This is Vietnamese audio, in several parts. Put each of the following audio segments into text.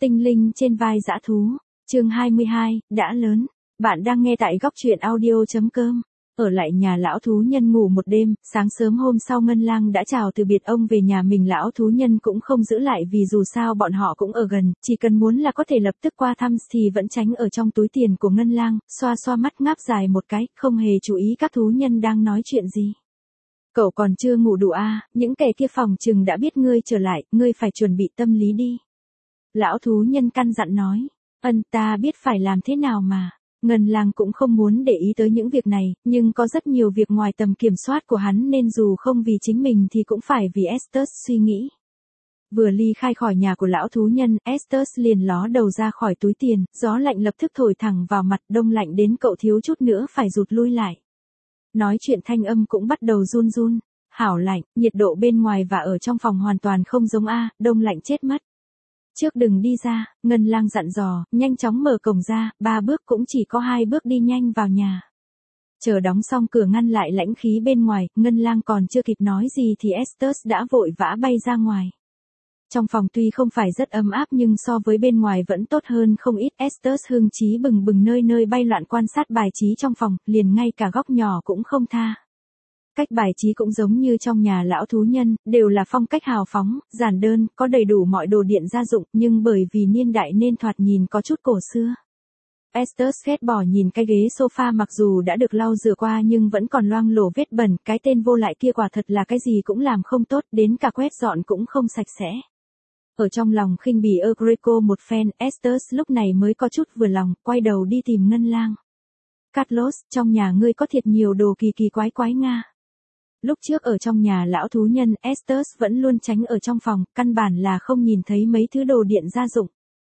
Tinh linh trên vai dã thú, chương 22, đã lớn. Bạn đang nghe tại góc truyện audio.com. Ở lại nhà lão thú nhân ngủ một đêm, sáng sớm hôm sau Ngân Lang đã chào từ biệt ông về nhà mình. Lão thú nhân cũng không giữ lại vì dù sao bọn họ cũng ở gần, chỉ cần muốn là có thể lập tức qua thăm thì vẫn tránh ở trong túi tiền của Ngân Lang, xoa xoa mắt ngáp dài một cái, không hề chú ý các thú nhân đang nói chuyện gì. Cậu còn chưa ngủ đủ à, những kẻ kia phòng chừng đã biết ngươi trở lại, ngươi phải chuẩn bị tâm lý đi. Lão thú nhân căn dặn nói, ta biết phải làm thế nào mà. Ngân Lang cũng không muốn để ý tới những việc này, nhưng có rất nhiều việc ngoài tầm kiểm soát của hắn nên dù không vì chính mình thì cũng phải vì Estes suy nghĩ. Vừa ly khai khỏi nhà của lão thú nhân, Estes liền ló đầu ra khỏi túi tiền, gió lạnh lập tức thổi thẳng vào mặt, đông lạnh đến cậu thiếu chút nữa phải rụt lui lại. Nói chuyện thanh âm cũng bắt đầu run run, hảo lạnh, nhiệt độ bên ngoài và ở trong phòng hoàn toàn không giống đông lạnh chết mất. Trước đừng đi ra, Ngân Lang dặn dò, nhanh chóng mở cổng ra, 3 bước cũng chỉ có 2 bước đi nhanh vào nhà. Chờ đóng xong cửa ngăn lại lãnh khí bên ngoài, Ngân Lang còn chưa kịp nói gì thì Estes đã vội vã bay ra ngoài. Trong phòng tuy không phải rất ấm áp nhưng so với bên ngoài vẫn tốt hơn không ít. Estes hưng trí bừng bừng nơi nơi bay loạn quan sát bài trí trong phòng, liền ngay cả góc nhỏ cũng không tha. Cách bài trí cũng giống như trong nhà lão thú nhân, đều là phong cách hào phóng, giản đơn, có đầy đủ mọi đồ điện gia dụng, nhưng bởi vì niên đại nên thoạt nhìn có chút cổ xưa. Estes ghét bỏ nhìn cái ghế sofa mặc dù đã được lau rửa qua nhưng vẫn còn loang lổ vết bẩn, cái tên vô lại kia quả thật là cái gì cũng làm không tốt, đến cả quét dọn cũng không sạch sẽ. Ở trong lòng khinh bỉ Greco một phen, Estes lúc này mới có chút vừa lòng, quay đầu đi tìm Ngân Lang. Carlos, trong nhà ngươi có thiệt nhiều đồ kỳ kỳ quái quái nga. Lúc trước ở trong nhà lão thú nhân, Estes vẫn luôn tránh ở trong phòng, căn bản là không nhìn thấy mấy thứ đồ điện gia dụng.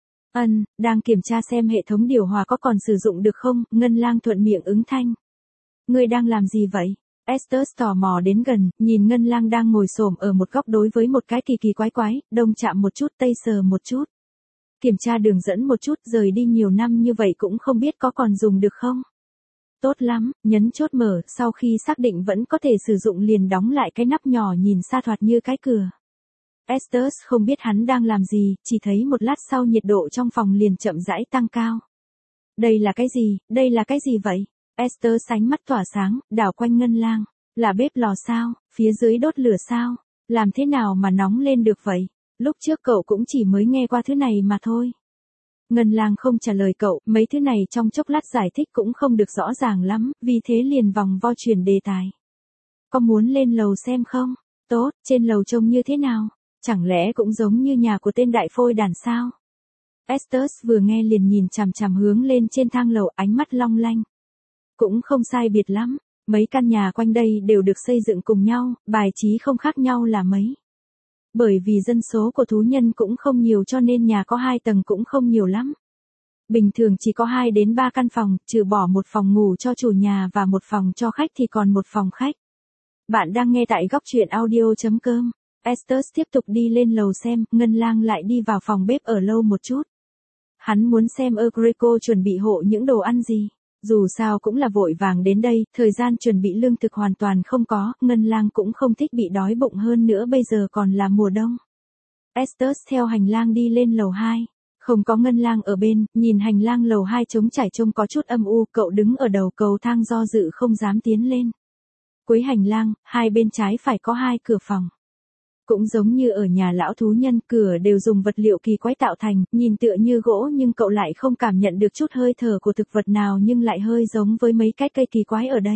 Đang kiểm tra xem hệ thống điều hòa có còn sử dụng được không, Ngân Lang thuận miệng ứng thanh. Ngươi đang làm gì vậy? Estes tò mò đến gần, nhìn Ngân Lang đang ngồi xổm ở một góc đối với một cái kỳ kỳ quái quái, đông chạm một chút tây sờ một chút. Kiểm tra đường dẫn một chút, rời đi nhiều năm như vậy cũng không biết có còn dùng được không? Tốt lắm, nhấn chốt mở, sau khi xác định vẫn có thể sử dụng liền đóng lại cái nắp nhỏ nhìn xa thoạt như cái cửa. Estes không biết hắn đang làm gì, chỉ thấy một lát sau nhiệt độ trong phòng liền chậm rãi tăng cao. Đây là cái gì, đây là cái gì vậy? Estes ánh mắt tỏa sáng, đảo quanh Ngân Lang. Là bếp lò sao, phía dưới đốt lửa sao, làm thế nào mà nóng lên được vậy? Lúc trước cậu cũng chỉ mới nghe qua thứ này mà thôi. Ngân Lang không trả lời cậu, mấy thứ này trong chốc lát giải thích cũng không được rõ ràng lắm, vì thế liền vòng vo chuyển đề tài. Có muốn lên lầu xem không? Tốt, trên lầu trông như thế nào? Chẳng lẽ cũng giống như nhà của tên đại phôi đàn sao? Estes vừa nghe liền nhìn chằm chằm hướng lên trên thang lầu, ánh mắt long lanh. Cũng không sai biệt lắm, mấy căn nhà quanh đây đều được xây dựng cùng nhau, bài trí không khác nhau là mấy. Bởi vì dân số của thú nhân cũng không nhiều cho nên nhà có 2 tầng cũng không nhiều lắm. Bình thường chỉ có 2 đến 3 căn phòng, trừ bỏ một phòng ngủ cho chủ nhà và một phòng cho khách thì còn một phòng khách. Bạn đang nghe tại góc truyện audio.com. Estes tiếp tục đi lên lầu xem, Ngân Lang lại đi vào phòng bếp ở lâu một chút. Hắn muốn xem Greco chuẩn bị hộ những đồ ăn gì. Dù sao cũng là vội vàng đến đây, thời gian chuẩn bị lương thực hoàn toàn không có, Ngân Lang cũng không thích bị đói bụng hơn nữa bây giờ còn là mùa đông. Estes theo hành lang đi lên lầu 2. Không có Ngân Lang ở bên, nhìn hành lang lầu 2 trống trải trông có chút âm u, cậu đứng ở đầu cầu thang do dự không dám tiến lên. Cuối hành lang, hai bên trái phải có 2 cửa phòng. Cũng giống như ở nhà lão thú nhân, cửa đều dùng vật liệu kỳ quái tạo thành, nhìn tựa như gỗ nhưng cậu lại không cảm nhận được chút hơi thở của thực vật nào nhưng lại hơi giống với mấy cái cây kỳ quái ở đây.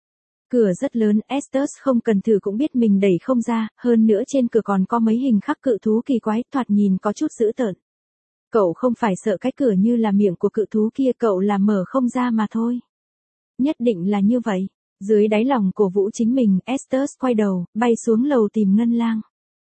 Cửa rất lớn, Estes không cần thử cũng biết mình đẩy không ra, hơn nữa trên cửa còn có mấy hình khắc cự thú kỳ quái, thoạt nhìn có chút dữ tợn. Cậu không phải sợ cái cửa như là miệng của cự thú kia, cậu là mở không ra mà thôi. Nhất định là như vậy. Dưới đáy lòng cổ vũ chính mình, Estes quay đầu, bay xuống lầu tìm Ngân Lang.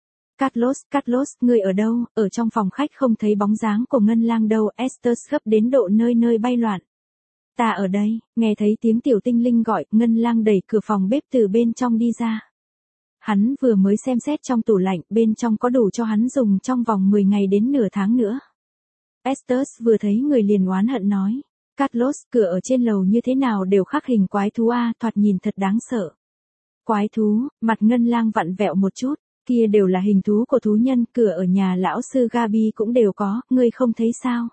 Carlos, ngươi ở đâu? Ở trong phòng khách không thấy bóng dáng của Ngân Lang đâu. Estes gấp đến độ nơi nơi bay loạn. Ta ở đây, nghe thấy tiếng tiểu tinh linh gọi, Ngân Lang đẩy cửa phòng bếp từ bên trong đi ra. Hắn vừa mới xem xét trong tủ lạnh, bên trong có đủ cho hắn dùng trong vòng 10 ngày đến nửa tháng nữa. Estes vừa thấy người liền oán hận nói. Carlos, cửa ở trên lầu như thế nào đều khắc hình quái thú thoạt nhìn thật đáng sợ. Quái thú, mặt Ngân Lang vặn vẹo một chút. Kia đều là hình thú của thú nhân, cửa ở nhà lão sư Gabi cũng đều có, ngươi không thấy sao?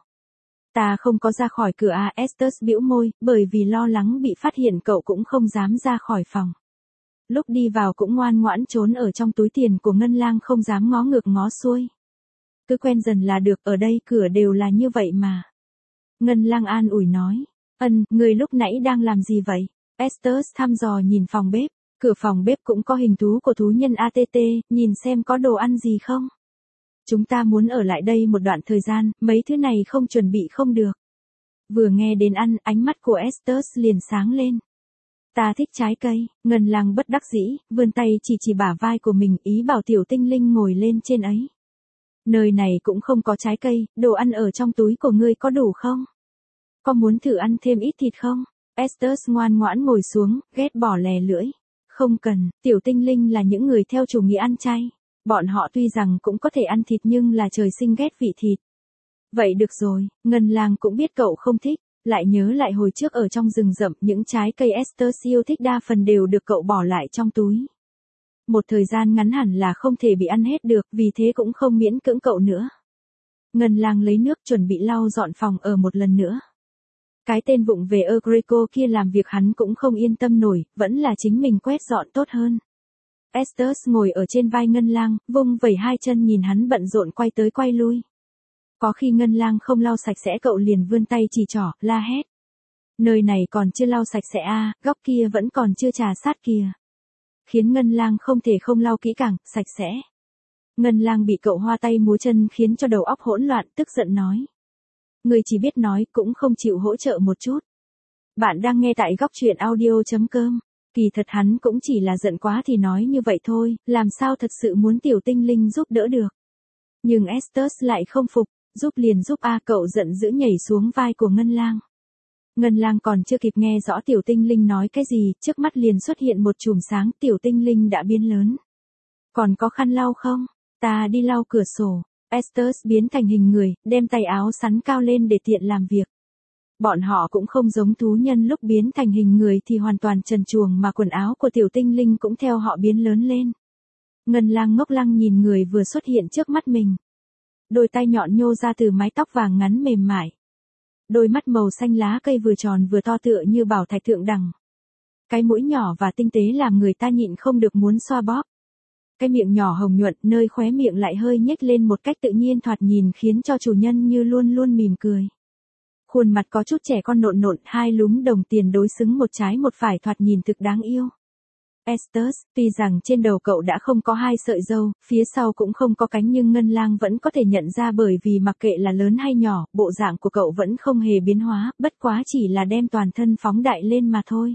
Ta không có ra khỏi cửa à, Estes bĩu môi, bởi vì lo lắng bị phát hiện cậu cũng không dám ra khỏi phòng. Lúc đi vào cũng ngoan ngoãn trốn ở trong túi tiền của Ngân Lang không dám ngó ngược ngó xuôi. Cứ quen dần là được, ở đây cửa đều là như vậy mà. Ngân Lang an ủi nói, người lúc nãy đang làm gì vậy? Estes thăm dò nhìn phòng bếp, cửa phòng bếp cũng có hình thú của thú nhân ATT, nhìn xem có đồ ăn gì không? Chúng ta muốn ở lại đây một đoạn thời gian, mấy thứ này không chuẩn bị không được. Vừa nghe đến ăn, ánh mắt của Estes liền sáng lên. Ta thích trái cây, Ngân Lang bất đắc dĩ, vươn tay chỉ bả vai của mình, ý bảo tiểu tinh linh ngồi lên trên ấy. Nơi này cũng không có trái cây, đồ ăn ở trong túi của ngươi có đủ không? Có muốn thử ăn thêm ít thịt không? Estes ngoan ngoãn ngồi xuống, ghét bỏ lè lưỡi. Không cần, tiểu tinh linh là những người theo chủ nghĩa ăn chay. Bọn họ tuy rằng cũng có thể ăn thịt nhưng là trời sinh ghét vị thịt. Vậy được rồi, Ngân Lang cũng biết cậu không thích, lại nhớ lại hồi trước ở trong rừng rậm những trái cây Estes yêu thích đa phần đều được cậu bỏ lại trong túi. Một thời gian ngắn hẳn là không thể bị ăn hết được, vì thế cũng không miễn cưỡng cậu nữa. Ngân Lang lấy nước chuẩn bị lau dọn phòng ở một lần nữa. Cái tên vụng về Greco kia làm việc hắn cũng không yên tâm nổi, vẫn là chính mình quét dọn tốt hơn. Estes ngồi ở trên vai Ngân Lang, vung vẩy hai chân nhìn hắn bận rộn quay tới quay lui. Có khi Ngân Lang không lau sạch sẽ cậu liền vươn tay chỉ trỏ, la hét. Nơi này còn chưa lau sạch sẽ à, góc kia vẫn còn chưa trà sát kìa. Khiến Ngân Lang không thể không lau kỹ càng, sạch sẽ. Ngân Lang bị cậu hoa tay múa chân khiến cho đầu óc hỗn loạn, tức giận nói. Người chỉ biết nói, cũng không chịu hỗ trợ một chút. Bạn đang nghe tại góc truyện audio.com. Kỳ thật hắn cũng chỉ là giận quá thì nói như vậy thôi, làm sao thật sự muốn tiểu tinh linh giúp đỡ được. Nhưng Estes lại không phục, giúp liền giúp a, cậu giận dữ nhảy xuống vai của Ngân Lang. Ngân Lang còn chưa kịp nghe rõ tiểu tinh linh nói cái gì, trước mắt liền xuất hiện một chùm sáng, tiểu tinh linh đã biến lớn. Còn có khăn lau không? Ta đi lau cửa sổ. Estes biến thành hình người, đem tay áo sắn cao lên để tiện làm việc. Bọn họ cũng không giống thú nhân lúc biến thành hình người thì hoàn toàn trần truồng mà quần áo của tiểu tinh linh cũng theo họ biến lớn lên. Ngân Lang ngốc lăng nhìn người vừa xuất hiện trước mắt mình. Đôi tay nhọn nhô ra từ mái tóc vàng ngắn mềm mại. Đôi mắt màu xanh lá cây vừa tròn vừa to tựa như bảo thạch thượng đẳng. Cái mũi nhỏ và tinh tế làm người ta nhịn không được muốn xoa bóp. Cái miệng nhỏ hồng nhuận nơi khóe miệng lại hơi nhếch lên một cách tự nhiên thoạt nhìn khiến cho chủ nhân như luôn luôn mỉm cười. Khuôn mặt có chút trẻ con nộn nộn, hai lúm đồng tiền đối xứng một trái một phải thoạt nhìn thực đáng yêu. Estes, tuy rằng trên đầu cậu đã không có hai sợi râu, phía sau cũng không có cánh nhưng Ngân Lang vẫn có thể nhận ra bởi vì mặc kệ là lớn hay nhỏ, bộ dạng của cậu vẫn không hề biến hóa, bất quá chỉ là đem toàn thân phóng đại lên mà thôi.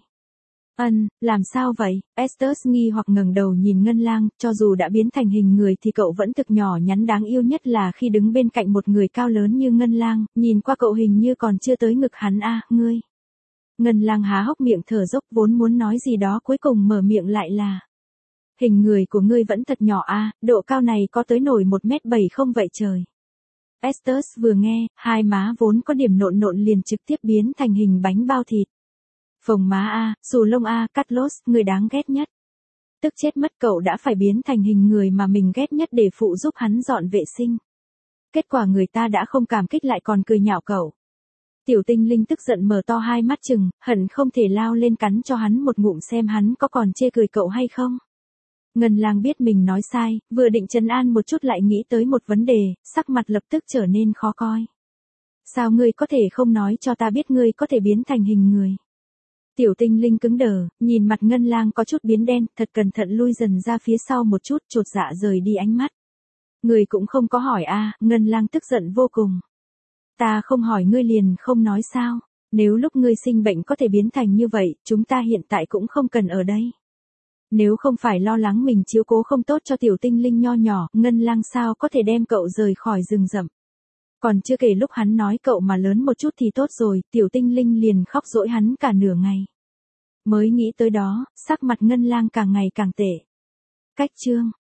Làm sao vậy? Estes nghi hoặc ngẩng đầu nhìn Ngân Lang, cho dù đã biến thành hình người thì cậu vẫn thực nhỏ nhắn đáng yêu nhất là khi đứng bên cạnh một người cao lớn như Ngân Lang, nhìn qua cậu hình như còn chưa tới ngực hắn a, ngươi. Ngân Lang há hốc miệng thở dốc vốn muốn nói gì đó cuối cùng mở miệng lại là. Hình người của ngươi vẫn thật nhỏ a, độ cao này có tới nổi 1m7 không vậy trời. Estes vừa nghe, hai má vốn có điểm nộn nộn liền trực tiếp biến thành hình bánh bao thịt. Phồng má a, xù lông a, Carlos, người đáng ghét nhất. Tức chết mất cậu đã phải biến thành hình người mà mình ghét nhất để phụ giúp hắn dọn vệ sinh. Kết quả người ta đã không cảm kích lại còn cười nhạo cậu. Tiểu tinh linh tức giận mở to hai mắt chừng, hận không thể lao lên cắn cho hắn một ngụm xem hắn có còn chê cười cậu hay không. Ngân Lang biết mình nói sai, vừa định trấn an một chút lại nghĩ tới một vấn đề, sắc mặt lập tức trở nên khó coi. Sao ngươi có thể không nói cho ta biết ngươi có thể biến thành hình người? Tiểu tinh linh cứng đờ, nhìn mặt Ngân Lang có chút biến đen, thật cẩn thận lui dần ra phía sau một chút, chột dạ rời đi ánh mắt. Ngươi cũng không có hỏi a, Ngân Lang tức giận vô cùng. Ta không hỏi ngươi liền không nói sao, nếu lúc ngươi sinh bệnh có thể biến thành như vậy, chúng ta hiện tại cũng không cần ở đây. Nếu không phải lo lắng mình chiếu cố không tốt cho tiểu tinh linh nho nhỏ, Ngân Lang sao có thể đem cậu rời khỏi rừng rậm. Còn chưa kể lúc hắn nói cậu mà lớn một chút thì tốt rồi, tiểu tinh linh liền khóc dỗi hắn cả nửa ngày. Mới nghĩ tới đó, sắc mặt Ngân Lang càng ngày càng tệ. Cách chương